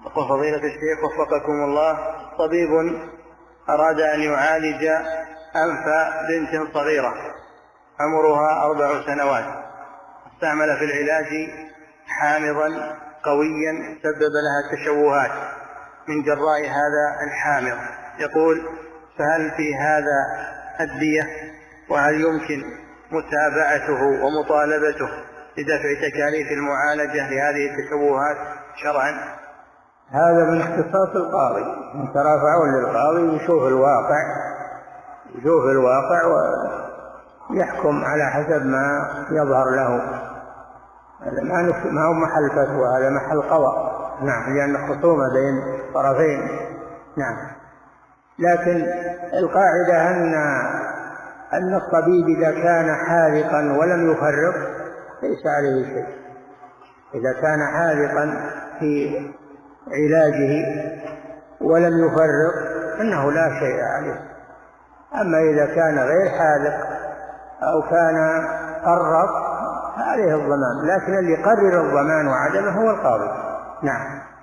يقول فضيلة الشيخ وفقكم الله، طبيب أراد أن يعالج أنف بنت صغيرة عمرها 4 سنوات، استعمل في العلاج حامضا قويا سبب لها تشوهات من جراء هذا الحامض. يقول فهل في هذا الدية، وهل يمكن متابعته ومطالبته لدفع تكاليف المعالجة لهذه التشوهات شرعا؟ هذا من اختصاص القاضي، يترافعون للقاضي يشوف الواقع ويحكم على حسب ما يظهر له. ما هو محل فتوى، هذا محل قضاء. نعم، لأن خصومة بين طرفين. نعم، لكن القاعدة أن الطبيب إذا كان حاذقا ولم يفرط ليس عليه شيء. إذا كان حاذقا في علاجه ولم يفرط إنه لا شيء عليه. أما إذا كان غير حاذق أو كان فرط عليه الضمان، لكن اللي يقرر الضمان وعدمه هو القاضي. نعم.